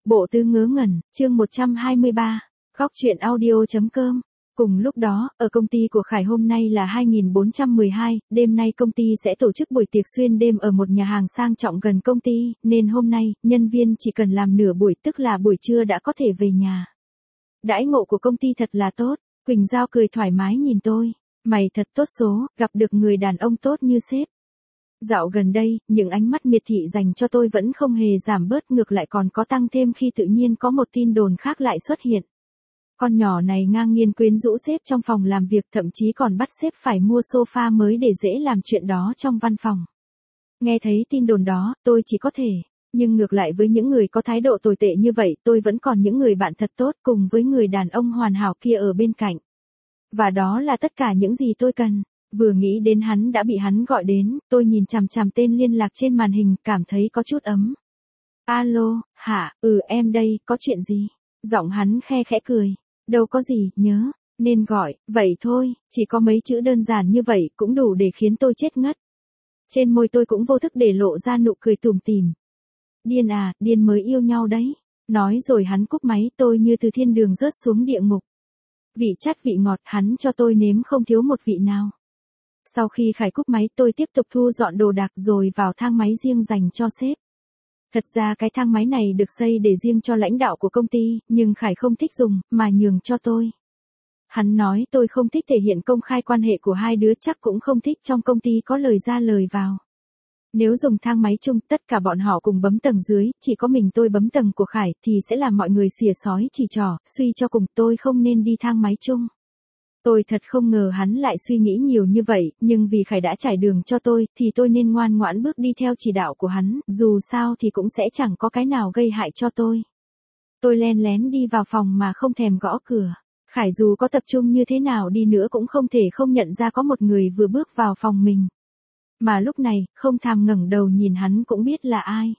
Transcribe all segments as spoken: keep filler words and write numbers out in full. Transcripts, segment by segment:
Bộ Tứ Ngớ Ngẩn, chương một trăm hai mươi ba, góc truyện audio.com. Cùng lúc đó, ở công ty của Khải hôm nay là hai nghìn bốn trăm mười hai, đêm nay công ty sẽ tổ chức buổi tiệc xuyên đêm ở một nhà hàng sang trọng gần công ty, nên hôm nay, nhân viên chỉ cần làm nửa buổi tức là buổi trưa đã có thể về nhà. Đãi ngộ của công ty thật là tốt, Quỳnh Giao cười thoải mái nhìn tôi, mày thật tốt số, gặp được người đàn ông tốt như sếp. Dạo gần đây, những ánh mắt miệt thị dành cho tôi vẫn không hề giảm bớt, ngược lại còn có tăng thêm khi tự nhiên có một tin đồn khác lại xuất hiện. Con nhỏ này ngang nhiên quyến rũ sếp trong phòng làm việc, thậm chí còn bắt sếp phải mua sofa mới để dễ làm chuyện đó trong văn phòng. Nghe thấy tin đồn đó, tôi chỉ có thể, nhưng ngược lại với những người có thái độ tồi tệ như vậy, tôi vẫn còn những người bạn thật tốt cùng với người đàn ông hoàn hảo kia ở bên cạnh. Và đó là tất cả những gì tôi cần. Vừa nghĩ đến hắn đã bị hắn gọi đến, tôi nhìn chằm chằm tên liên lạc trên màn hình, cảm thấy có chút ấm. Alo, hả, ừ em đây, có chuyện gì? Giọng hắn khe khẽ cười. Đâu có gì, nhớ, nên gọi, vậy thôi, chỉ có mấy chữ đơn giản như vậy cũng đủ để khiến tôi chết ngất. Trên môi tôi cũng vô thức để lộ ra nụ cười tủm tỉm. Điên à, điên mới yêu nhau đấy. Nói rồi hắn cúp máy, tôi như từ thiên đường rớt xuống địa ngục. Vị chát vị ngọt hắn cho tôi nếm không thiếu một vị nào. Sau khi Khải cúp máy, tôi tiếp tục thu dọn đồ đạc rồi vào thang máy riêng dành cho sếp. Thật ra cái thang máy này được xây để riêng cho lãnh đạo của công ty, nhưng Khải không thích dùng, mà nhường cho tôi. Hắn nói tôi không thích thể hiện công khai quan hệ của hai đứa, chắc cũng không thích trong công ty có lời ra lời vào. Nếu dùng thang máy chung, tất cả bọn họ cùng bấm tầng dưới, chỉ có mình tôi bấm tầng của Khải, thì sẽ làm mọi người xỉa xói chỉ trỏ, suy cho cùng tôi không nên đi thang máy chung. Tôi thật không ngờ hắn lại suy nghĩ nhiều như vậy, nhưng vì Khải đã trải đường cho tôi, thì tôi nên ngoan ngoãn bước đi theo chỉ đạo của hắn, dù sao thì cũng sẽ chẳng có cái nào gây hại cho tôi. Tôi len lén đi vào phòng mà không thèm gõ cửa. Khải dù có tập trung như thế nào đi nữa cũng không thể không nhận ra có một người vừa bước vào phòng mình. Mà lúc này, không thèm ngẩng đầu nhìn hắn cũng biết là ai.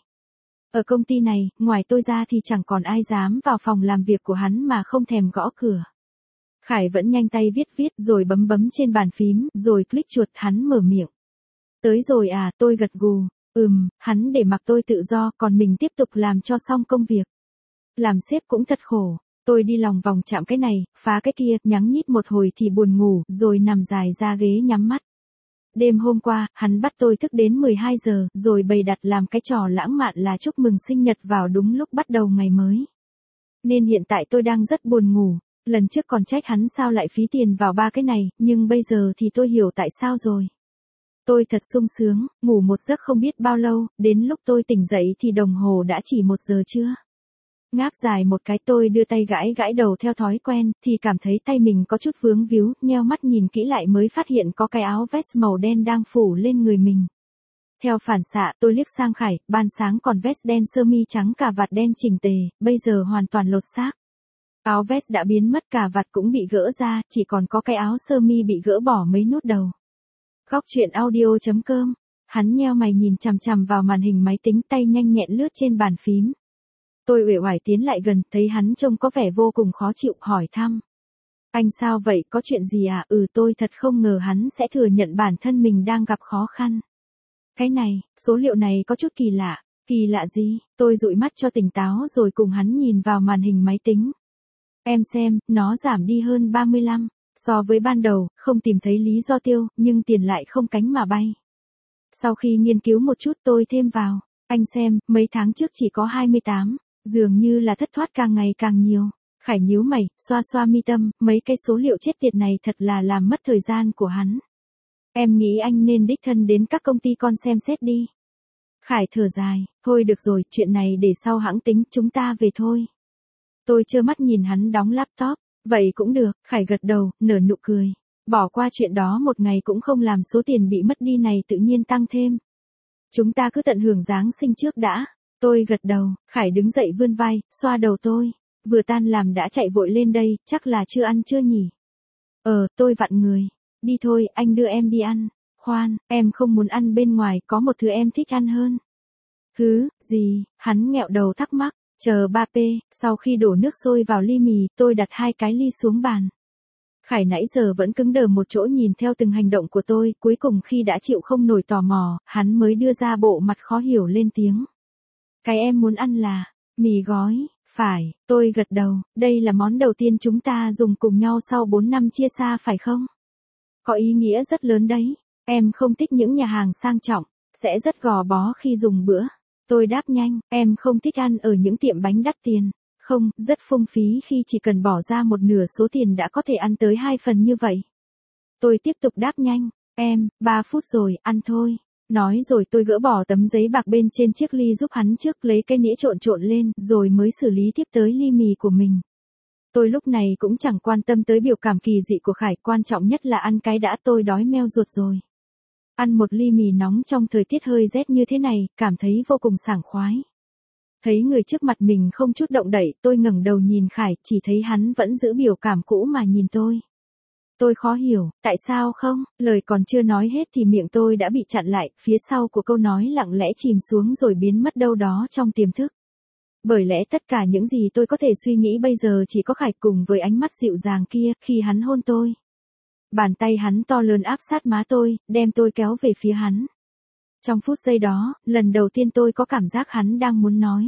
Ở công ty này, ngoài tôi ra thì chẳng còn ai dám vào phòng làm việc của hắn mà không thèm gõ cửa. Khải vẫn nhanh tay viết viết rồi bấm bấm trên bàn phím, rồi click chuột, hắn mở miệng. Tới rồi à, tôi gật gù, ừm, hắn để mặc tôi tự do, còn mình tiếp tục làm cho xong công việc. Làm sếp cũng thật khổ, tôi đi lòng vòng chạm cái này, phá cái kia, nhắng nhít một hồi thì buồn ngủ, rồi nằm dài ra ghế nhắm mắt. Đêm hôm qua, hắn bắt tôi thức đến mười hai giờ, rồi bày đặt làm cái trò lãng mạn là chúc mừng sinh nhật vào đúng lúc bắt đầu ngày mới. Nên hiện tại tôi đang rất buồn ngủ. Lần trước còn trách hắn sao lại phí tiền vào ba cái này, nhưng bây giờ thì tôi hiểu tại sao rồi. Tôi thật sung sướng, ngủ một giấc không biết bao lâu, đến lúc tôi tỉnh dậy thì đồng hồ đã chỉ một giờ trưa. Ngáp dài một cái, tôi đưa tay gãi gãi đầu theo thói quen, thì cảm thấy tay mình có chút vướng víu, nheo mắt nhìn kỹ lại mới phát hiện có cái áo vest màu đen đang phủ lên người mình. Theo phản xạ, tôi liếc sang Khải, ban sáng còn vest đen sơ mi trắng cà vạt đen chỉnh tề, bây giờ hoàn toàn lột xác. Áo vest đã biến mất, cà vạt cũng bị gỡ ra, chỉ còn có cái áo sơ mi bị gỡ bỏ mấy nút đầu. Góc truyện audio.com. Hắn nheo mày nhìn chằm chằm vào màn hình máy tính, tay nhanh nhẹn lướt trên bàn phím. Tôi uể oải tiến lại gần, thấy hắn trông có vẻ vô cùng khó chịu, hỏi thăm. Anh sao vậy, có chuyện gì à? Ừ, tôi thật không ngờ hắn sẽ thừa nhận bản thân mình đang gặp khó khăn. Cái này, số liệu này có chút kỳ lạ. Kỳ lạ gì? Tôi dụi mắt cho tỉnh táo rồi cùng hắn nhìn vào màn hình máy tính. Em xem, nó giảm đi hơn ba mươi lăm. So với ban đầu, không tìm thấy lý do tiêu, nhưng tiền lại không cánh mà bay. Sau khi nghiên cứu một chút tôi thêm vào. Anh xem, mấy tháng trước chỉ có hai mươi tám. Dường như là thất thoát càng ngày càng nhiều. Khải nhíu mày, xoa xoa mi tâm, mấy cái số liệu chết tiệt này thật là làm mất thời gian của hắn. Em nghĩ anh nên đích thân đến các công ty con xem xét đi. Khải thở dài, thôi được rồi, chuyện này để sau hãng tính, chúng ta về thôi. Tôi trơ mắt nhìn hắn đóng laptop, vậy cũng được, Khải gật đầu, nở nụ cười. Bỏ qua chuyện đó một ngày cũng không làm số tiền bị mất đi này tự nhiên tăng thêm. Chúng ta cứ tận hưởng Giáng sinh trước đã. Tôi gật đầu, Khải đứng dậy vươn vai, xoa đầu tôi. Vừa tan làm đã chạy vội lên đây, chắc là chưa ăn chưa nhỉ? Ờ, tôi vặn người. Đi thôi, anh đưa em đi ăn. Khoan, em không muốn ăn bên ngoài, có một thứ em thích ăn hơn. Thứ, gì? Hắn nghẹo đầu thắc mắc. Chờ ba pê, sau khi đổ nước sôi vào ly mì, tôi đặt hai cái ly xuống bàn. Khải nãy giờ vẫn cứng đờ một chỗ nhìn theo từng hành động của tôi, cuối cùng khi đã chịu không nổi tò mò, hắn mới đưa ra bộ mặt khó hiểu lên tiếng. Cái em muốn ăn là, mì gói, Phải, tôi gật đầu, đây là món đầu tiên chúng ta dùng cùng nhau sau bốn năm chia xa phải không? Có ý nghĩa rất lớn đấy. Em không thích những nhà hàng sang trọng, sẽ rất gò bó khi dùng bữa. Tôi đáp nhanh, em không thích ăn ở những tiệm bánh đắt tiền. Không, rất phung phí khi chỉ cần bỏ ra một nửa số tiền đã có thể ăn tới hai phần như vậy. Tôi tiếp tục đáp nhanh, em, ba phút rồi, ăn thôi. Nói rồi tôi gỡ bỏ tấm giấy bạc bên trên chiếc ly giúp hắn trước, lấy cái nĩa trộn trộn lên, rồi mới xử lý tiếp tới ly mì của mình. Tôi lúc này cũng chẳng quan tâm tới biểu cảm kỳ dị của Khải, quan trọng nhất là ăn cái đã, tôi đói meo ruột rồi. Ăn một ly mì nóng trong thời tiết hơi rét như thế này, cảm thấy vô cùng sảng khoái. Thấy người trước mặt mình không chút động đậy, tôi ngẩng đầu nhìn Khải, chỉ thấy hắn vẫn giữ biểu cảm cũ mà nhìn tôi. Tôi khó hiểu, tại sao không, lời còn chưa nói hết thì miệng tôi đã bị chặn lại, phía sau của câu nói lặng lẽ chìm xuống rồi biến mất đâu đó trong tiềm thức. Bởi lẽ tất cả những gì tôi có thể suy nghĩ bây giờ chỉ có Khải cùng với ánh mắt dịu dàng kia khi hắn hôn tôi. Bàn tay hắn to lớn áp sát má tôi, đem tôi kéo về phía hắn. Trong phút giây đó, lần đầu tiên tôi có cảm giác hắn đang muốn nói.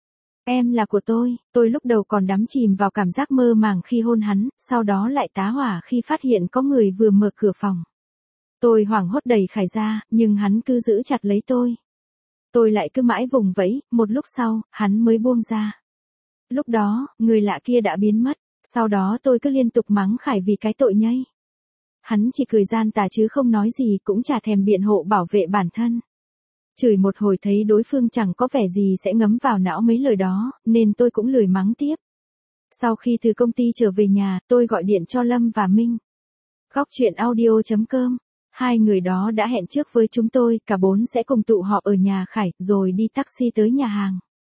Em là của tôi, tôi lúc đầu còn đắm chìm vào cảm giác mơ màng khi hôn hắn, sau đó lại tá hỏa khi phát hiện có người vừa mở cửa phòng. Tôi hoảng hốt đẩy Khải ra, nhưng hắn cứ giữ chặt lấy tôi. Tôi lại cứ mãi vùng vẫy, một lúc sau, hắn mới buông ra. Lúc đó, người lạ kia đã biến mất, sau đó tôi cứ liên tục mắng Khải vì cái tội nhây. Hắn chỉ cười gian tà chứ không nói gì, cũng chả thèm biện hộ bảo vệ bản thân. Chửi một hồi thấy đối phương chẳng có vẻ gì sẽ ngấm vào não mấy lời đó, nên tôi cũng lười mắng tiếp. Sau khi từ công ty trở về nhà, tôi gọi điện cho Lâm và Minh. Góc chuyện audio chấm com. Hai người đó đã hẹn trước với chúng tôi, cả bốn sẽ cùng tụ họp ở nhà Khải, rồi đi taxi tới nhà hàng.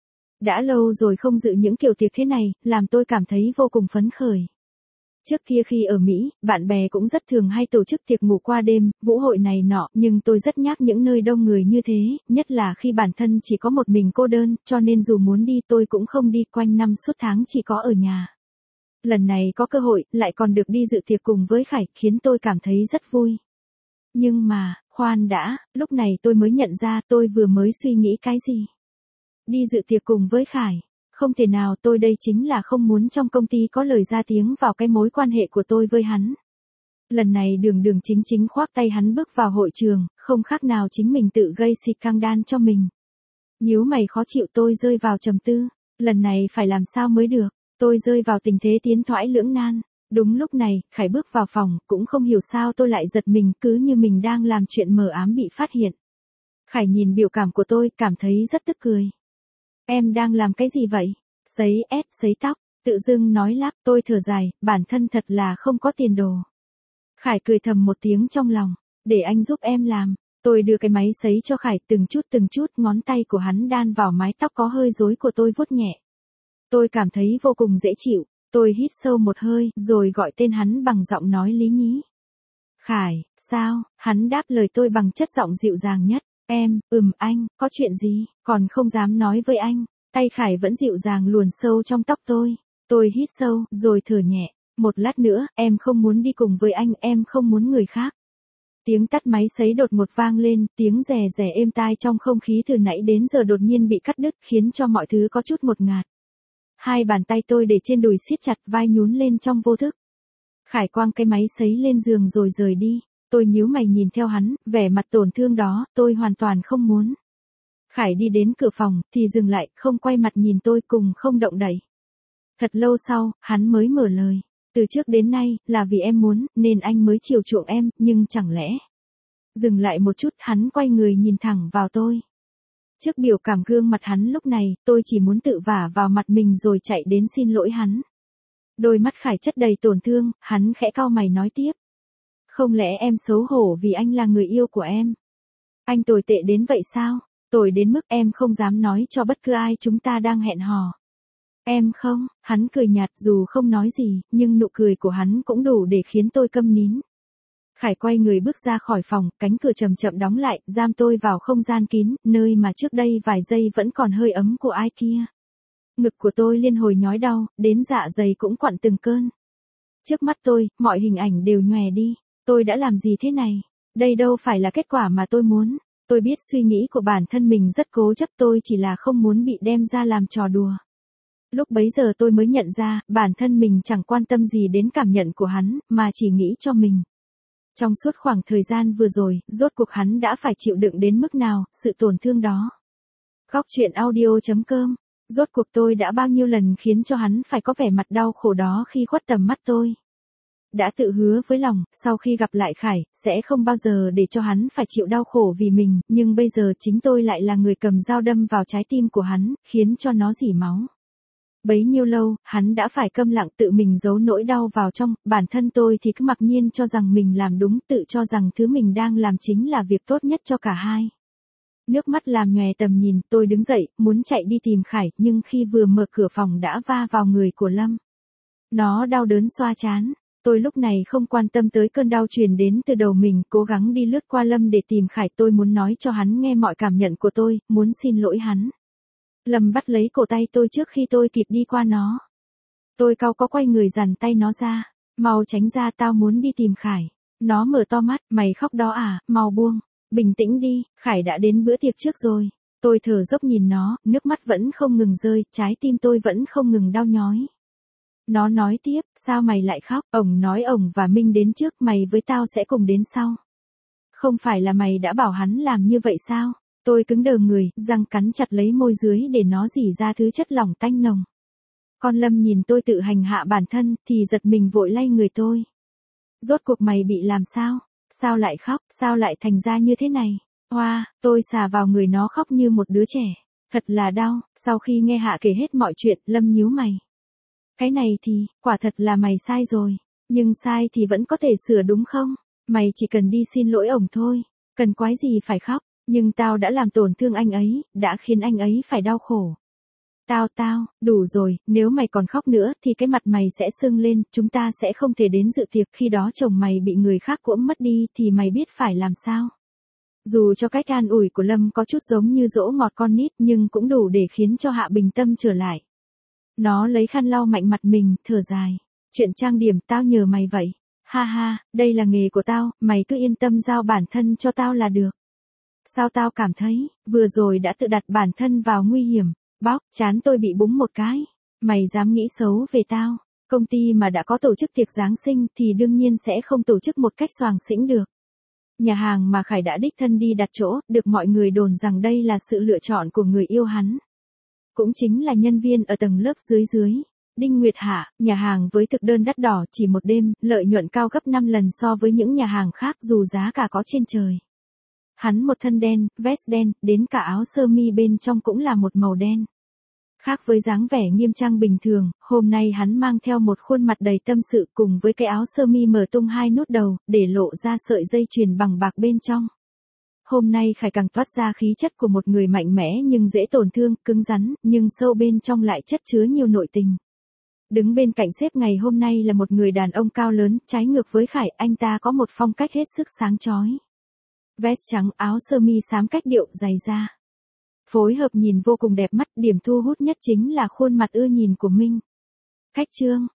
Đã lâu rồi không dự những kiểu tiệc thế này, làm tôi cảm thấy vô cùng phấn khởi. Trước kia khi ở Mỹ, bạn bè cũng rất thường hay tổ chức tiệc ngủ qua đêm, vũ hội này nọ, nhưng tôi rất nhác những nơi đông người như thế, nhất là khi bản thân chỉ có một mình cô đơn, cho nên dù muốn đi tôi cũng không đi, quanh năm suốt tháng chỉ có ở nhà. Lần này có cơ hội, lại còn được đi dự tiệc cùng với Khải, khiến tôi cảm thấy rất vui. Nhưng mà, khoan đã, lúc này tôi mới nhận ra tôi vừa mới suy nghĩ cái gì. Đi dự tiệc cùng với Khải. Không thể nào, tôi đây chính là không muốn trong công ty có lời ra tiếng vào cái mối quan hệ của tôi với hắn. Lần này đường đường chính chính khoác tay hắn bước vào hội trường, không khác nào chính mình tự gây xịt căng đan cho mình. Nhíu mày khó chịu, tôi rơi vào trầm tư, lần này phải làm sao mới được, tôi rơi vào tình thế tiến thoái lưỡng nan. Đúng lúc này, Khải bước vào phòng, cũng không hiểu sao tôi lại giật mình, cứ như mình đang làm chuyện mờ ám bị phát hiện. Khải nhìn biểu cảm của tôi, cảm thấy rất tức cười. Em đang làm cái gì vậy? Sấy ép, sấy tóc, tự dưng nói lắp, tôi thở dài, bản thân thật là không có tiền đồ. Khải cười thầm một tiếng trong lòng, để anh giúp em làm. Tôi đưa cái máy sấy cho Khải, từng chút từng chút, ngón tay của hắn đan vào mái tóc có hơi rối của tôi vuốt nhẹ. Tôi cảm thấy vô cùng dễ chịu, tôi hít sâu một hơi, rồi gọi tên hắn bằng giọng nói lý nhí. Khải, sao? Hắn đáp lời tôi bằng chất giọng dịu dàng nhất. Em, ừm anh, có chuyện gì, còn không dám nói với anh. Tay Khải vẫn dịu dàng luồn sâu trong tóc tôi. Tôi hít sâu, rồi thở nhẹ. Một lát nữa, em không muốn đi cùng với anh, em không muốn người khác. Tiếng tắt máy sấy đột ngột vang lên, tiếng rè rè êm tai trong không khí từ nãy đến giờ đột nhiên bị cắt đứt, khiến cho mọi thứ có chút ngột ngạt. Hai bàn tay tôi để trên đùi siết chặt, vai nhún lên trong vô thức. Khải quăng cái máy sấy lên giường rồi rời đi. Tôi nhíu mày nhìn theo hắn, vẻ mặt tổn thương đó, tôi hoàn toàn không muốn. Khải đi đến cửa phòng, thì dừng lại, không quay mặt nhìn tôi, cùng không động đậy. Thật lâu sau, hắn mới mở lời. Từ trước đến nay, là vì em muốn, nên anh mới chiều chuộng em, nhưng chẳng lẽ. Dừng lại một chút, hắn quay người nhìn thẳng vào tôi. Trước biểu cảm gương mặt hắn lúc này, tôi chỉ muốn tự vả vào mặt mình rồi chạy đến xin lỗi hắn. Đôi mắt Khải chất đầy tổn thương, hắn khẽ cau mày nói tiếp. Không lẽ em xấu hổ vì anh là người yêu của em? Anh tồi tệ đến vậy sao? Tồi đến mức em không dám nói cho bất cứ ai chúng ta đang hẹn hò. Em không, hắn cười nhạt dù không nói gì, nhưng nụ cười của hắn cũng đủ để khiến tôi câm nín. Khải quay người bước ra khỏi phòng, cánh cửa chậm chậm đóng lại, giam tôi vào không gian kín, nơi mà trước đây vài giây vẫn còn hơi ấm của ai kia. Ngực của tôi liên hồi nhói đau, đến dạ dày cũng quặn từng cơn. Trước mắt tôi, mọi hình ảnh đều nhòe đi. Tôi đã làm gì thế này? Đây đâu phải là kết quả mà tôi muốn. Tôi biết suy nghĩ của bản thân mình rất cố chấp, tôi chỉ là không muốn bị đem ra làm trò đùa. Lúc bấy giờ tôi mới nhận ra, bản thân mình chẳng quan tâm gì đến cảm nhận của hắn, mà chỉ nghĩ cho mình. Trong suốt khoảng thời gian vừa rồi, rốt cuộc hắn đã phải chịu đựng đến mức nào, sự tổn thương đó. Góc truyện audio.com. Rốt cuộc tôi đã bao nhiêu lần khiến cho hắn phải có vẻ mặt đau khổ đó khi khuất tầm mắt tôi. Đã tự hứa với lòng, sau khi gặp lại Khải, sẽ không bao giờ để cho hắn phải chịu đau khổ vì mình, nhưng bây giờ chính tôi lại là người cầm dao đâm vào trái tim của hắn, khiến cho nó rỉ máu. Bấy nhiêu lâu, hắn đã phải câm lặng tự mình giấu nỗi đau vào trong, bản thân tôi thì cứ mặc nhiên cho rằng mình làm đúng, tự cho rằng thứ mình đang làm chính là việc tốt nhất cho cả hai. Nước mắt làm nhòe tầm nhìn, tôi đứng dậy, muốn chạy đi tìm Khải, nhưng khi vừa mở cửa phòng đã va vào người của Lâm. Nó đau đớn xoa trán. Tôi lúc này không quan tâm tới cơn đau truyền đến từ đầu mình, cố gắng đi lướt qua Lâm để tìm Khải. Tôi muốn nói cho hắn nghe mọi cảm nhận của tôi, muốn xin lỗi hắn. Lâm bắt lấy cổ tay tôi trước khi tôi kịp đi qua nó. Tôi cau có quay người giằng tay nó ra. Mau tránh ra, tao muốn đi tìm Khải. Nó mở to mắt, mày khóc đó à, mau buông. Bình tĩnh đi, Khải đã đến bữa tiệc trước rồi. Tôi thở dốc nhìn nó, nước mắt vẫn không ngừng rơi, trái tim tôi vẫn không ngừng đau nhói. Nó nói tiếp, sao mày lại khóc, ổng nói ổng và Minh đến trước, mày với tao sẽ cùng đến sau. Không phải là mày đã bảo hắn làm như vậy sao? Tôi cứng đờ người, răng cắn chặt lấy môi dưới để nó rỉ ra thứ chất lỏng tanh nồng. Con Lâm nhìn tôi tự hành hạ bản thân, thì giật mình vội lay người tôi. Rốt cuộc mày bị làm sao? Sao lại khóc, sao lại thành ra như thế này? Hoa, wow, tôi xà vào người nó khóc như một đứa trẻ. Thật là đau, sau khi nghe Hạ kể hết mọi chuyện, Lâm nhíu mày. Cái này thì, quả thật là mày sai rồi. Nhưng sai thì vẫn có thể sửa đúng không? Mày chỉ cần đi xin lỗi ổng thôi. Cần quái gì phải khóc. Nhưng tao đã làm tổn thương anh ấy, đã khiến anh ấy phải đau khổ. Tao tao, đủ rồi, nếu mày còn khóc nữa thì cái mặt mày sẽ sưng lên, chúng ta sẽ không thể đến dự tiệc, khi đó chồng mày bị người khác cuỗm mất đi thì mày biết phải làm sao. Dù cho cách an ủi của Lâm có chút giống như dỗ ngọt con nít nhưng cũng đủ để khiến cho Hạ bình tâm trở lại. Nó lấy khăn lau mạnh mặt mình, thở dài. Chuyện trang điểm tao nhờ mày vậy. Ha ha, đây là nghề của tao, mày cứ yên tâm giao bản thân cho tao là được. Sao tao cảm thấy, vừa rồi đã tự đặt bản thân vào nguy hiểm. Bóc, chán tôi bị búng một cái. Mày dám nghĩ xấu về tao. Công ty mà đã có tổ chức tiệc Giáng sinh thì đương nhiên sẽ không tổ chức một cách xoàng xĩnh được. Nhà hàng mà Khải đã đích thân đi đặt chỗ, được mọi người đồn rằng đây là sự lựa chọn của người yêu hắn. Cũng chính là nhân viên ở tầng lớp dưới dưới. Đinh Nguyệt Hạ, nhà hàng với thực đơn đắt đỏ chỉ một đêm, lợi nhuận cao gấp năm lần so với những nhà hàng khác dù giá cả có trên trời. Hắn một thân đen, vest đen, đến cả áo sơ mi bên trong cũng là một màu đen. Khác với dáng vẻ nghiêm trang bình thường, hôm nay hắn mang theo một khuôn mặt đầy tâm sự cùng với cái áo sơ mi mở tung hai nút đầu, để lộ ra sợi dây chuyền bằng bạc bên trong. Hôm nay Khải càng toát ra khí chất của một người mạnh mẽ nhưng dễ tổn thương, cứng rắn, nhưng sâu bên trong lại chất chứa nhiều nội tình. Đứng bên cạnh sếp ngày hôm nay là một người đàn ông cao lớn, trái ngược với Khải, anh ta có một phong cách hết sức sáng chói. Vest trắng, áo sơ mi xám cách điệu, giày da. Phối hợp nhìn vô cùng đẹp mắt, điểm thu hút nhất chính là khuôn mặt ưa nhìn của Minh. Khách trương,